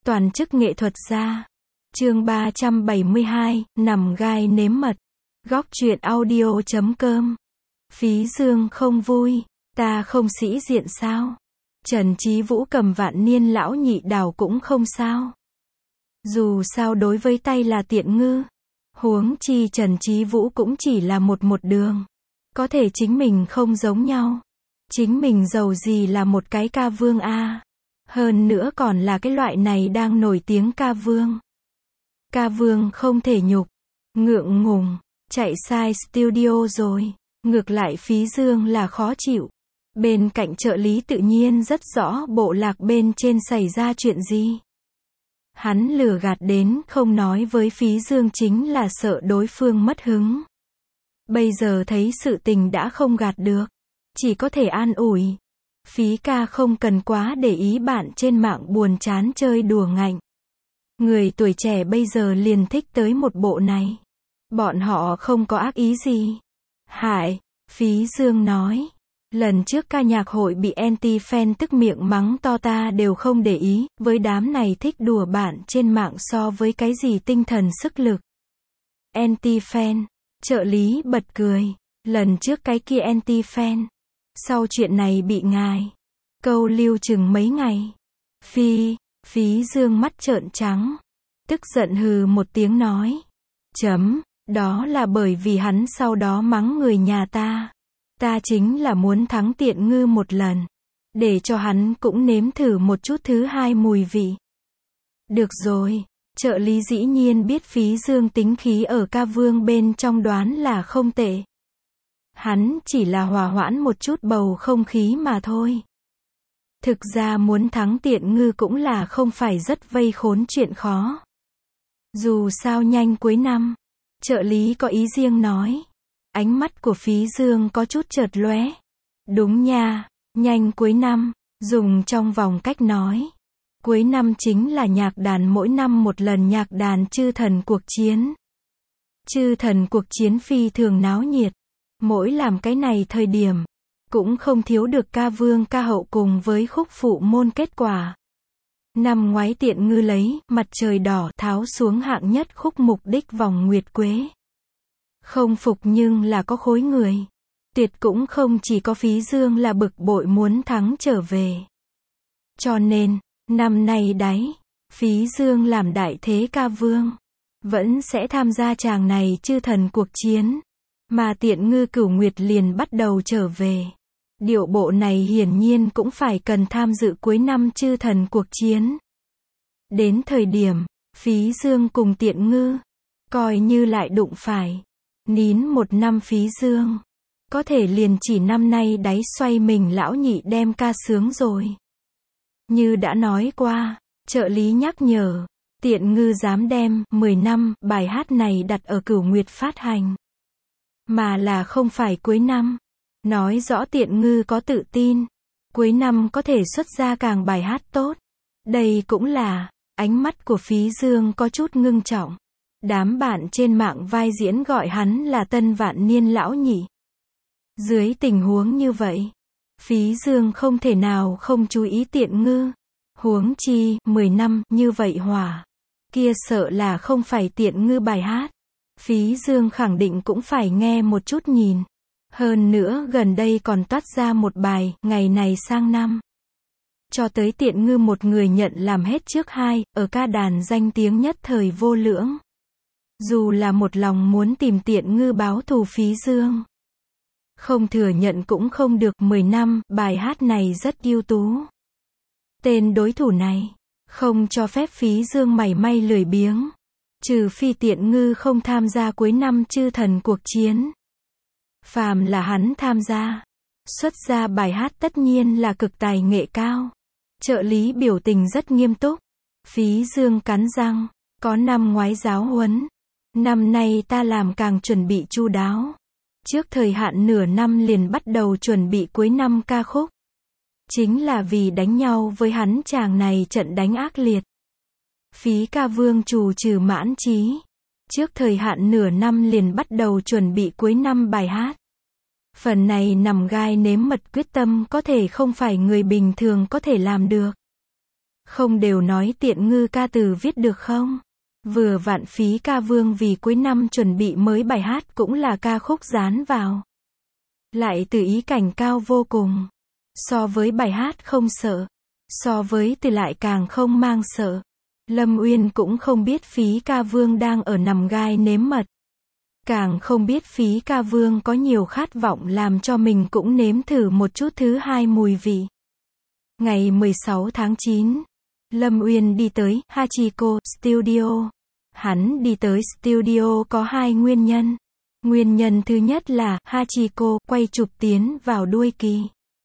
Toàn chức nghệ thuật gia. Chương 372, nằm gai nếm mật. Góc truyện audio.com. Phí Dương không vui, ta không sĩ diện sao? Trần Chí Vũ cầm vạn niên lão nhị đào cũng không sao. Dù sao đối với tay là tiện ngư. Huống chi Trần Chí Vũ cũng chỉ là một đường. Có thể chính mình không giống nhau. Chính mình giàu gì là một cái ca vương a. Hơn nữa còn là cái loại này đang nổi tiếng ca vương. Ca vương không thể nhục. Ngượng ngùng, chạy sai studio rồi. Ngược lại Phí Dương là khó chịu. Bên cạnh trợ lý tự nhiên rất rõ bộ lạc bên trên xảy ra chuyện gì. Hắn lừa gạt đến không nói với Phí Dương chính là sợ đối phương mất hứng. Bây giờ thấy sự tình đã không gạt được. Chỉ có thể an ủi. Phí ca không cần quá để ý bạn trên mạng buồn chán chơi đùa ngạnh. Người tuổi trẻ bây giờ liền thích tới một bộ này. Bọn họ không có ác ý gì. Hại, Phí Dương nói. Lần trước ca nhạc hội bị anti-fan tức miệng mắng to ta đều không để ý, với đám này thích đùa bạn trên mạng so với cái gì tinh thần sức lực. Anti-fan, trợ lý bật cười. Lần trước cái kia anti-fan. Sau chuyện này bị ngài câu lưu chừng mấy ngày. Phí Dương mắt trợn trắng. Tức giận hừ một tiếng nói. Đó là bởi vì hắn sau đó mắng người nhà ta. Ta chính là muốn thắng tiện ngư một lần. Để cho hắn cũng nếm thử một chút thứ hai mùi vị. Được rồi, trợ lý dĩ nhiên biết Phí Dương tính khí ở ca vương bên trong đoán là không tệ. Hắn chỉ là hòa hoãn một chút bầu không khí mà thôi. Thực ra muốn thắng tiện ngư cũng là không phải rất vây khốn chuyện khó. Dù sao nhanh cuối năm, trợ lý có ý riêng nói. Ánh mắt của Phí Dương có chút chợt lóe. Đúng nha, nhanh cuối năm, dùng trong vòng cách nói. Cuối năm chính là nhạc đàn mỗi năm một lần nhạc đàn chư thần cuộc chiến. Chư thần cuộc chiến phi thường náo nhiệt. Mỗi làm cái này thời điểm, cũng không thiếu được ca vương ca hậu cùng với khúc phụ môn kết quả. Năm ngoái tiện ngư lấy Mặt trời đỏ tháo xuống hạng nhất khúc mục đích vòng nguyệt quế. Không phục nhưng là có khối người. Tuyệt cũng không chỉ có Phí Dương là bực bội muốn thắng trở về. Cho nên, năm nay đấy, Phí Dương làm đại thế ca vương. Vẫn sẽ tham gia tràng này chư thần cuộc chiến. Mà tiện ngư Cửu Nguyệt liền bắt đầu trở về. Điệu bộ này hiển nhiên cũng phải cần tham dự cuối năm chư thần cuộc chiến. Đến thời điểm, Phí Dương cùng tiện ngư, coi như lại đụng phải. Nín một năm Phí Dương. Có thể liền chỉ năm nay đáy xoay mình lão nhị đem ca sướng rồi. Như đã nói qua, trợ lý nhắc nhở, tiện ngư dám đem 10 năm bài hát này đặt ở Cửu Nguyệt phát hành. Mà là không phải cuối năm. Nói rõ tiện ngư có tự tin. Cuối năm có thể xuất ra càng bài hát tốt. Đây cũng là, ánh mắt của Phí Dương có chút ngưng trọng. Đám bạn trên mạng vai diễn gọi hắn là tân vạn niên lão nhị. Dưới tình huống như vậy, Phí Dương không thể nào không chú ý tiện ngư. Huống chi, 10 năm như vậy hỏa. Kia sợ là không phải tiện ngư bài hát. Phí Dương khẳng định cũng phải nghe một chút nhìn. Hơn nữa gần đây còn toát ra một bài, ngày này sang năm. Cho tới tiện ngư một người nhận làm hết trước hai, ở ca đàn danh tiếng nhất thời vô lưỡng. Dù là một lòng muốn tìm tiện ngư báo thù Phí Dương. Không thừa nhận cũng không được 10 năm, bài hát này rất ưu tú. Tên đối thủ này, không cho phép Phí Dương mảy may lười biếng. Trừ phi tiện ngư không tham gia cuối năm chư thần cuộc chiến. Phàm là hắn tham gia, xuất ra bài hát tất nhiên là cực tài nghệ cao. Trợ lý biểu tình rất nghiêm túc. Phí Dương cắn răng, có năm ngoái giáo huấn. Năm nay ta làm càng chuẩn bị chu đáo. Trước thời hạn nửa năm liền bắt đầu chuẩn bị cuối năm ca khúc. Chính là vì đánh nhau với hắn chàng này trận đánh ác liệt. Phí ca vương trù trừ mãn chí. Trước thời hạn nửa năm liền bắt đầu chuẩn bị cuối năm bài hát. Phần này nằm gai nếm mật quyết tâm có thể không phải người bình thường có thể làm được. Không đều nói Tiện Ngư ca từ viết được không? Vừa vặn Phí Ca Vương vì cuối năm chuẩn bị mới bài hát cũng là ca khúc dán vào. Lại từ ý cảnh cao vô cùng. So với bài hát không sợ. So với từ lại càng không mang sợ. Lâm Uyên cũng không biết Phí Ca Vương đang ở nằm gai nếm mật. Càng không biết Phí Ca Vương có nhiều khát vọng làm cho mình cũng nếm thử một chút thứ hai mùi vị. Ngày 16 tháng 9, Lâm Uyên đi tới Hachiko Studio. Hắn đi tới studio có hai nguyên nhân. Nguyên nhân thứ nhất là Hachiko quay chụp tiến vào đuôi kỳ.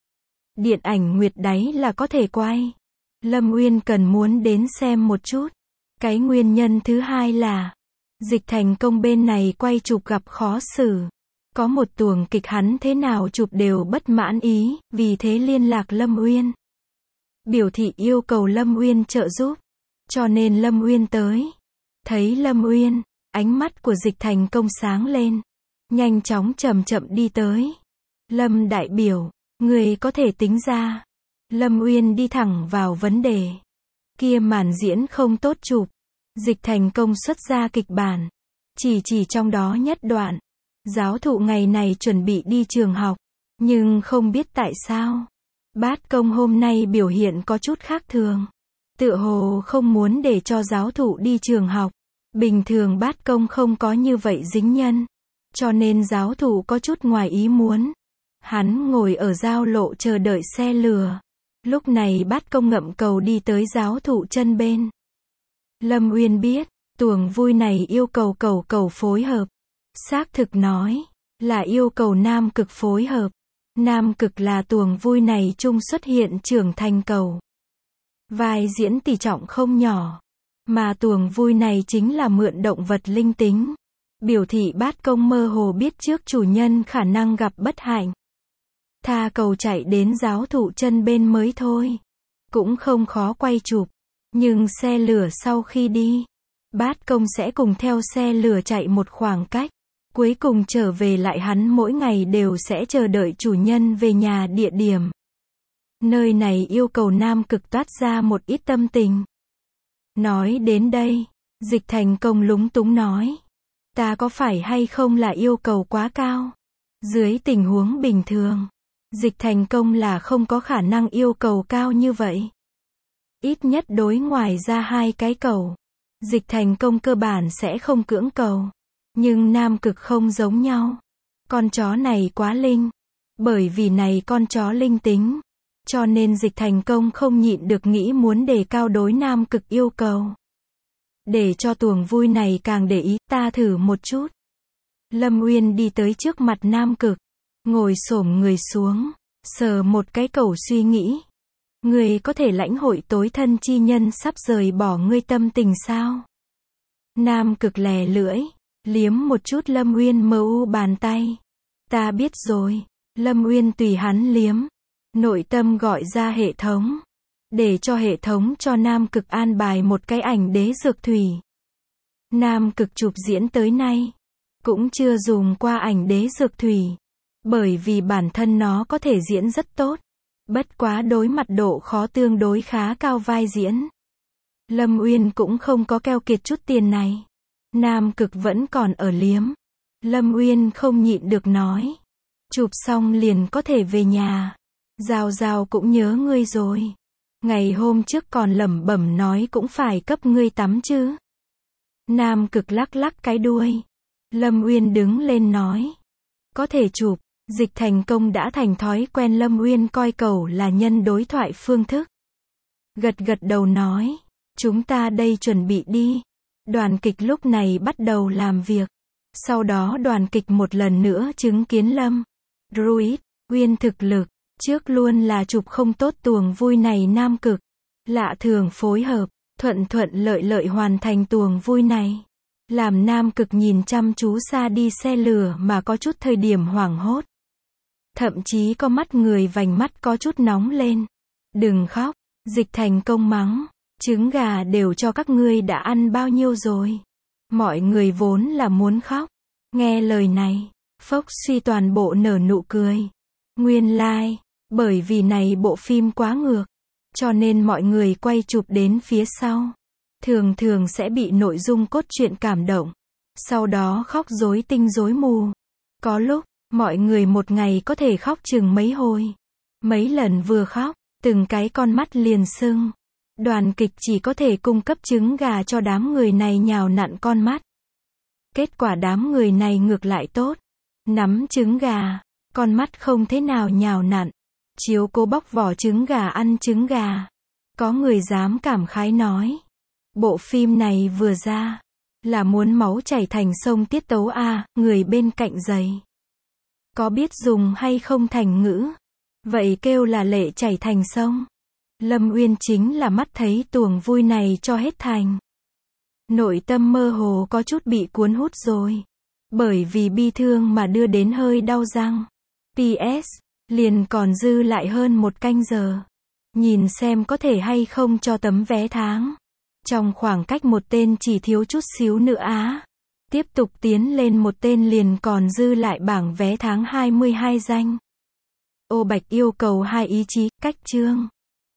Điện ảnh Nguyệt Đáy là có thể quay. Lâm Uyên cần muốn đến xem một chút. Cái nguyên nhân thứ hai là Dịch Thành Công bên này quay chụp gặp khó xử. Có một tuồng kịch hắn thế nào chụp đều bất mãn ý, vì thế liên lạc Lâm Uyên. Biểu thị yêu cầu Lâm Uyên trợ giúp. Cho nên Lâm Uyên tới. Thấy Lâm Uyên, ánh mắt của Dịch Thành Công sáng lên. Nhanh chóng chậm chậm đi tới. Lâm đại biểu, người có thể tính ra. Lâm Uyên đi thẳng vào vấn đề. Kia màn diễn không tốt chụp. Dịch Thành Công xuất ra kịch bản. Chỉ trong đó nhất đoạn. Giáo thụ ngày này chuẩn bị đi trường học. Nhưng không biết tại sao. Bát Công hôm nay biểu hiện có chút khác thường. Tựa hồ không muốn để cho giáo thụ đi trường học. Bình thường Bát Công không có như vậy dính nhân. Cho nên giáo thụ có chút ngoài ý muốn. Hắn ngồi ở giao lộ chờ đợi xe lửa. Lúc này Bát Công ngậm cầu đi tới giáo thụ chân bên. Lâm Uyên biết, tuồng vui này yêu cầu cầu phối hợp. Xác thực nói, là yêu cầu nam cực phối hợp. Nam cực là tuồng vui này chung xuất hiện trưởng thành cầu. Vai diễn tỷ trọng không nhỏ. Mà tuồng vui này chính là mượn động vật linh tính. Biểu thị Bát Công mơ hồ biết trước chủ nhân khả năng gặp bất hạnh. Tha cầu chạy đến giáo thụ chân bên mới thôi. Cũng không khó quay chụp. Nhưng xe lửa sau khi đi, Bát Công sẽ cùng theo xe lửa chạy một khoảng cách. Cuối cùng trở về lại hắn mỗi ngày đều sẽ chờ đợi chủ nhân về nhà địa điểm. Nơi này yêu cầu nam cực toát ra một ít tâm tình. Nói đến đây, Dịch Thành Công lúng túng nói. Ta có phải hay không là yêu cầu quá cao? Dưới tình huống bình thường, Dịch Thành Công là không có khả năng yêu cầu cao như vậy. Ít nhất đối ngoài ra hai cái cầu. Dịch Thành Công cơ bản sẽ không cưỡng cầu. Nhưng nam cực không giống nhau. Con chó này quá linh. Bởi vì này con chó linh tính. Cho nên Dịch Thành Công không nhịn được nghĩ muốn đề cao đối nam cực yêu cầu. Để cho tuồng vui này càng để ý, ta thử một chút. Lâm Uyên đi tới trước mặt nam cực. Ngồi xổm người xuống. Sờ một cái cầu suy nghĩ. Người có thể lãnh hội tối thân chi nhân sắp rời bỏ ngươi tâm tình sao? Nam cực lè lưỡi. Liếm một chút Lâm Uyên mờ u bàn tay. Ta biết rồi. Lâm Uyên tùy hắn liếm. Nội tâm gọi ra hệ thống. Để cho hệ thống cho nam cực an bài một cái ảnh đế dược thủy. Nam cực chụp diễn tới nay. Cũng chưa dùng qua ảnh đế dược thủy. Bởi vì bản thân nó có thể diễn rất tốt. Bất quá đối mặt độ khó tương đối khá cao vai diễn. Lâm Uyên cũng không có keo kiệt chút tiền này. Nam cực vẫn còn ở liếm. Lâm Uyên không nhịn được nói. Chụp xong liền có thể về nhà. Giao Giao cũng nhớ ngươi rồi. Ngày hôm trước còn lẩm bẩm nói cũng phải cấp ngươi tắm chứ. Nam cực lắc lắc cái đuôi. Lâm Uyên đứng lên nói. Có thể chụp. Dịch Thành Công đã thành thói quen Lâm Uyên coi cầu là nhân đối thoại phương thức. Gật gật đầu nói. Chúng ta đây chuẩn bị đi. Đoàn kịch lúc này bắt đầu làm việc. Sau đó đoàn kịch một lần nữa chứng kiến Lâm Druid Uyên thực lực. Trước luôn là chụp không tốt tuồng vui này nam cực. Lạ thường phối hợp. Thuận lợi hoàn thành tuồng vui này. Làm nam cực nhìn chăm chú xa đi xe lửa mà có chút thời điểm hoảng hốt. Thậm chí có mắt người vành mắt có chút nóng lên. Đừng khóc. Dịch Thành Công mắng. Trứng gà đều cho các ngươi đã ăn bao nhiêu rồi. Mọi người vốn là muốn khóc. Nghe lời này. Phốc suy toàn bộ nở nụ cười. Nguyên lai. Bởi vì này bộ phim quá ngược. Cho nên mọi người quay chụp đến phía sau. Thường thường sẽ bị nội dung cốt truyện cảm động. Sau đó khóc rối tinh rối mù. Có lúc, mọi người một ngày có thể khóc chừng mấy hồi. Mấy lần vừa khóc, từng cái con mắt liền sưng. Đoàn kịch chỉ có thể cung cấp trứng gà cho đám người này nhào nặn con mắt. Kết quả đám người này ngược lại tốt. Nắm trứng gà, con mắt không thế nào nhào nặn. Chiếu cố bóc vỏ trứng gà ăn trứng gà. Có người dám cảm khái nói. Bộ phim này vừa ra, là muốn máu chảy thành sông tiết tấu à, người bên cạnh giày. Có biết dùng hay không thành ngữ? Vậy kêu là lệ chảy thành sông. Lâm Uyên chính là mắt thấy tuồng vui này cho hết thành. Nội tâm mơ hồ có chút bị cuốn hút rồi. Bởi vì bi thương mà đưa đến hơi đau răng. PS, liền còn dư lại hơn 1 canh giờ. Nhìn xem có thể hay không cho tấm vé tháng. Trong khoảng cách một tên chỉ thiếu chút xíu nữa á. Tiếp tục tiến lên một tên liền còn dư lại bảng vé tháng 22 danh. Ô Bạch yêu cầu 2 ý chí, cách chương.